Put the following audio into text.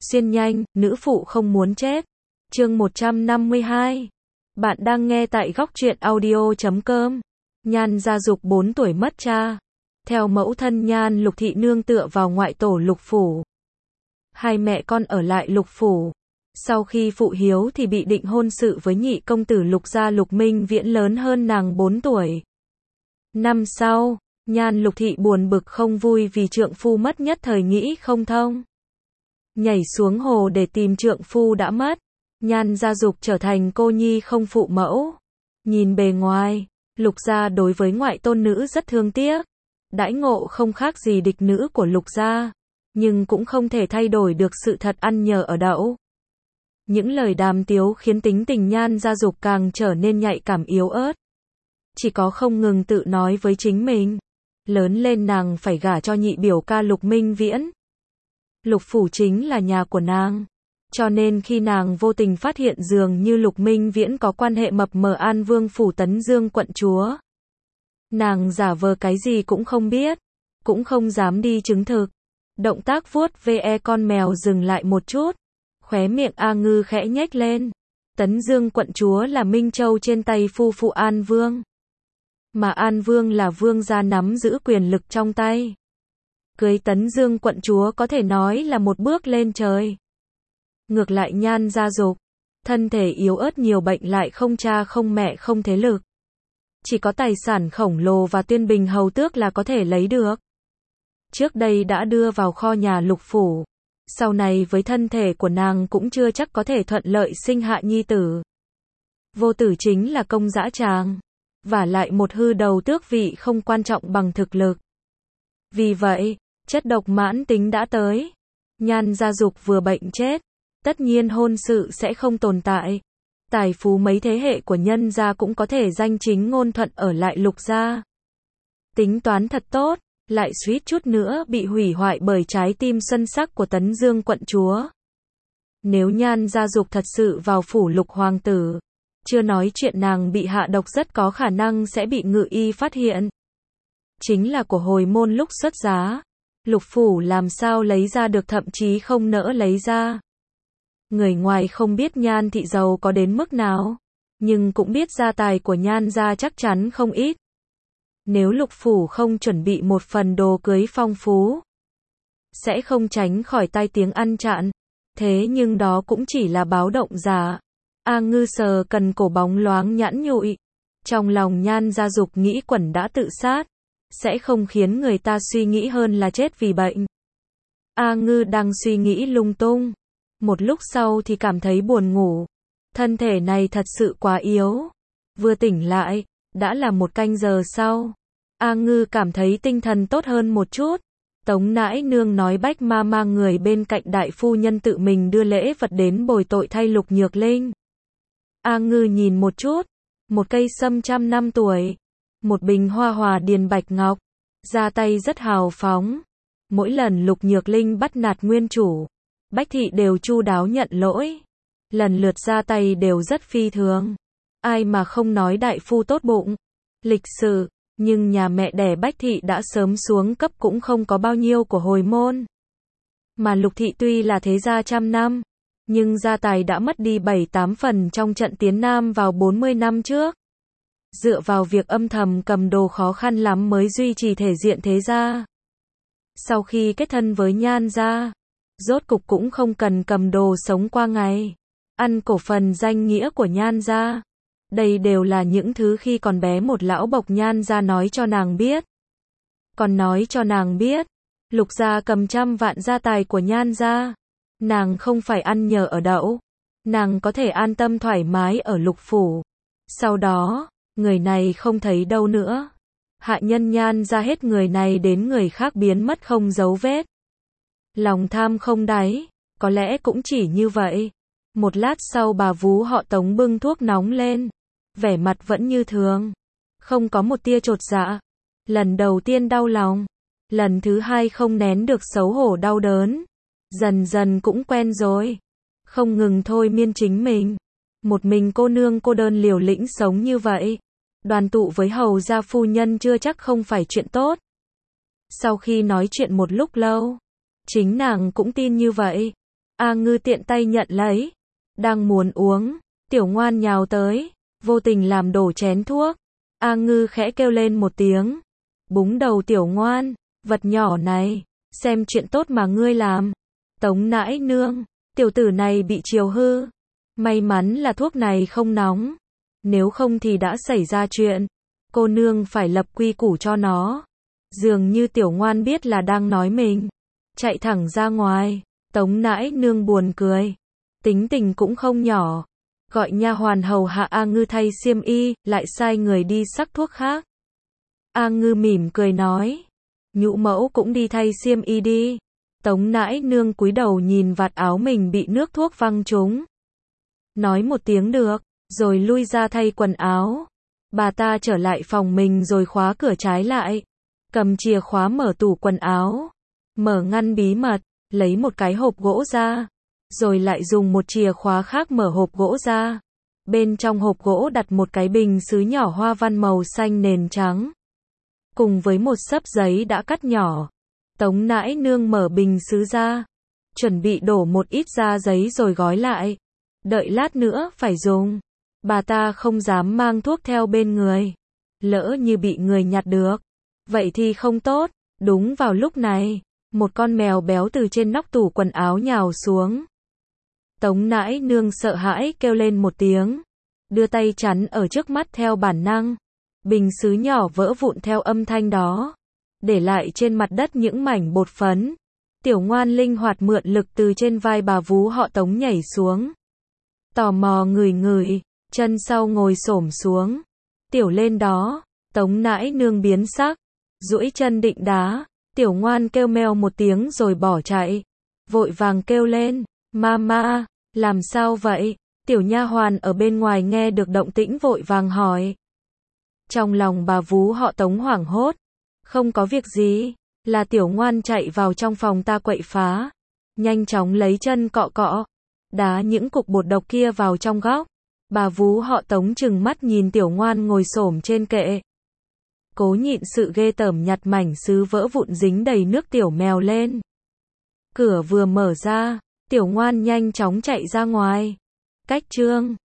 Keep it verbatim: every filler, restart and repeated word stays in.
Xuyên nhanh, nữ phụ không muốn chết. Chương một trăm năm mươi hai. Bạn đang nghe tại góc truyện audio chấm com. Nhan Gia Dục bốn tuổi mất cha. Theo mẫu thân Nhan Lục Thị nương tựa vào ngoại tổ Lục Phủ. Hai mẹ con ở lại Lục Phủ. Sau khi phụ hiếu thì bị định hôn sự với nhị công tử Lục gia Lục Minh Viễn lớn hơn nàng bốn tuổi. Năm sau, Nhan Lục Thị buồn bực không vui vì trượng phu mất nhất thời nghĩ không thông. Nhảy xuống hồ để tìm trượng phu đã mất. Nhan Gia Dục trở thành cô nhi không phụ mẫu. Nhìn bề ngoài, Lục gia đối với ngoại tôn nữ rất thương tiếc. Đãi ngộ không khác gì địch nữ của Lục gia, nhưng cũng không thể thay đổi được sự thật ăn nhờ ở đậu. Những lời đàm tiếu khiến tính tình Nhan Gia Dục càng trở nên nhạy cảm yếu ớt. Chỉ có không ngừng tự nói với chính mình, lớn lên nàng phải gả cho nhị biểu ca Lục Minh Viễn. Lục Phủ chính là nhà của nàng, cho nên khi nàng vô tình phát hiện dường như Lục Minh Viễn có quan hệ mập mờ An Vương Phủ Tấn Dương quận chúa, nàng giả vờ cái gì cũng không biết, cũng không dám đi chứng thực. Động tác vuốt ve con mèo dừng lại một chút, khóe miệng A Ngư khẽ nhếch lên. Tấn Dương quận chúa là Minh Châu trên tay phu phụ An Vương, mà An Vương là vương gia nắm giữ quyền lực trong tay. Cưới Tấn Dương quận chúa có thể nói là một bước lên trời. Ngược lại Nhan Gia Dục, thân thể yếu ớt nhiều bệnh lại không cha không mẹ không thế lực. Chỉ có tài sản khổng lồ và Tuyên Bình hầu tước là có thể lấy được. Trước đây đã đưa vào kho nhà Lục Phủ, sau này với thân thể của nàng cũng chưa chắc có thể thuận lợi sinh hạ nhi tử. Vô tử chính là công dã tràng, vả lại một hư đầu tước vị không quan trọng bằng thực lực. Vì vậy, chất độc mãn tính đã tới. Nhan Gia Dục vừa bệnh chết, tất nhiên hôn sự sẽ không tồn tại. Tài phú mấy thế hệ của nhân gia cũng có thể danh chính ngôn thuận ở lại Lục gia. Tính toán thật tốt, lại suýt chút nữa bị hủy hoại bởi trái tim xuân sắc của Tấn Dương quận chúa. Nếu Nhan Gia Dục thật sự vào phủ Lục hoàng tử, chưa nói chuyện nàng bị hạ độc rất có khả năng sẽ bị ngự y phát hiện. Chính là của hồi môn lúc xuất giá, Lục Phủ làm sao lấy ra được, thậm chí không nỡ lấy ra. Người ngoài không biết Nhan thị giàu có đến mức nào, nhưng cũng biết gia tài của Nhan gia chắc chắn không ít. Nếu Lục Phủ không chuẩn bị một phần đồ cưới phong phú, sẽ không tránh khỏi tai tiếng ăn chặn. Thế nhưng đó cũng chỉ là báo động giả. A Ngư sờ cần cổ bóng loáng nhẵn nhụi. Trong lòng Nhan Gia Dục nghĩ quẩn đã tự sát, sẽ không khiến người ta suy nghĩ hơn là chết vì bệnh. A Ngư đang suy nghĩ lung tung. Một lúc sau thì cảm thấy buồn ngủ. Thân thể này thật sự quá yếu. Vừa tỉnh lại, đã là một canh giờ sau. A Ngư cảm thấy tinh thần tốt hơn một chút. Tống nãi nương nói Bách ma mang người bên cạnh đại phu nhân tự mình đưa lễ vật đến bồi tội thay Lục Nhược Linh. A Ngư nhìn một chút. Một cây sâm trăm năm tuổi. Một bình hoa hòa điền bạch ngọc. Ra tay rất hào phóng. Mỗi lần Lục Nhược Linh bắt nạt nguyên chủ, Bách thị đều chu đáo nhận lỗi. Lần lượt ra tay đều rất phi thường. Ai mà không nói đại phu tốt bụng, lịch sự, nhưng nhà mẹ đẻ Bách thị đã sớm xuống cấp cũng không có bao nhiêu của hồi môn. Mà Lục thị tuy là thế gia trăm năm, nhưng gia tài đã mất đi bảy tám phần trong trận tiến Nam vào bốn mươi năm trước. Dựa vào việc âm thầm cầm đồ khó khăn lắm mới duy trì thể diện thế gia. Sau khi kết thân với Nhan gia, rốt cục cũng không cần cầm đồ sống qua ngày, ăn cổ phần danh nghĩa của Nhan gia. Đây đều là những thứ khi còn bé một lão bộc Nhan gia nói cho nàng biết. Còn nói cho nàng biết, Lục gia cầm trăm vạn gia tài của Nhan gia, nàng không phải ăn nhờ ở đậu, nàng có thể an tâm thoải mái ở Lục Phủ. Sau đó, người này không thấy đâu nữa. Hạ nhân Nhan gia hết người này đến người khác biến mất không dấu vết. Lòng tham không đáy, có lẽ cũng chỉ như vậy. Một lát sau bà vú họ Tống bưng thuốc nóng lên, vẻ mặt vẫn như thường, không có một tia chột dạ. Lần đầu tiên đau lòng, lần thứ hai không nén được xấu hổ đau đớn, dần dần cũng quen rồi, không ngừng thôi miên chính mình. Một mình cô nương cô đơn liều lĩnh sống như vậy, đoàn tụ với hầu gia phu nhân chưa chắc không phải chuyện tốt. Sau khi nói chuyện một lúc lâu, chính nàng cũng tin như vậy. A Ngư tiện tay nhận lấy. Đang muốn uống, Tiểu Ngoan nhào tới, vô tình làm đổ chén thuốc. A Ngư khẽ kêu lên một tiếng. Búng đầu Tiểu Ngoan, vật nhỏ này, xem chuyện tốt mà ngươi làm. Tống nãi nương, tiểu tử này bị chiều hư. May mắn là thuốc này không nóng. Nếu không thì đã xảy ra chuyện. Cô nương phải lập quy củ cho nó. Dường như Tiểu Ngoan biết là đang nói mình. Chạy thẳng ra ngoài. Tống nãi nương buồn cười. Tính tình cũng không nhỏ. Gọi nha hoàn hầu hạ A Ngư thay xiêm y, lại sai người đi sắc thuốc khác. A Ngư mỉm cười nói. Nhũ mẫu cũng đi thay xiêm y đi. Tống nãi nương cúi đầu nhìn vạt áo mình bị nước thuốc văng trúng. Nói một tiếng được, rồi lui ra thay quần áo. Bà ta trở lại phòng mình rồi khóa cửa trái lại. Cầm chìa khóa mở tủ quần áo. Mở ngăn bí mật, lấy một cái hộp gỗ ra. Rồi lại dùng một chìa khóa khác mở hộp gỗ ra. Bên trong hộp gỗ đặt một cái bình sứ nhỏ hoa văn màu xanh nền trắng. Cùng với một xấp giấy đã cắt nhỏ. Tống nãi nương mở bình sứ ra. Chuẩn bị đổ một ít ra giấy rồi gói lại. Đợi lát nữa phải dùng. Bà ta không dám mang thuốc theo bên người. Lỡ như bị người nhặt được. Vậy thì không tốt. Đúng vào lúc này, một con mèo béo từ trên nóc tủ quần áo nhào xuống. Tống nãi nương sợ hãi kêu lên một tiếng. Đưa tay chắn ở trước mắt theo bản năng. Bình sứ nhỏ vỡ vụn theo âm thanh đó. Để lại trên mặt đất những mảnh bột phấn. Tiểu Ngoan linh hoạt mượn lực từ trên vai bà vú họ Tống nhảy xuống. Tò mò ngửi ngửi, chân sau ngồi xổm xuống. Tiểu lên đó, Tống nãi nương biến sắc. Duỗi chân định đá. Tiểu Ngoan kêu meo một tiếng rồi bỏ chạy. Vội vàng kêu lên. Mama, làm sao vậy? Tiểu nha hoàn ở bên ngoài nghe được động tĩnh vội vàng hỏi. Trong lòng bà vú họ Tống hoảng hốt. Không có việc gì, là Tiểu Ngoan chạy vào trong phòng ta quậy phá. Nhanh chóng lấy chân cọ cọ, đá những cục bột độc kia vào trong góc. Bà vú họ Tống trừng mắt nhìn Tiểu Ngoan ngồi xổm trên kệ. Cố nhịn sự ghê tởm nhặt mảnh sứ vỡ vụn dính đầy nước tiểu mèo lên. Cửa vừa mở ra, Tiểu Ngoan nhanh chóng chạy ra ngoài. Cách chương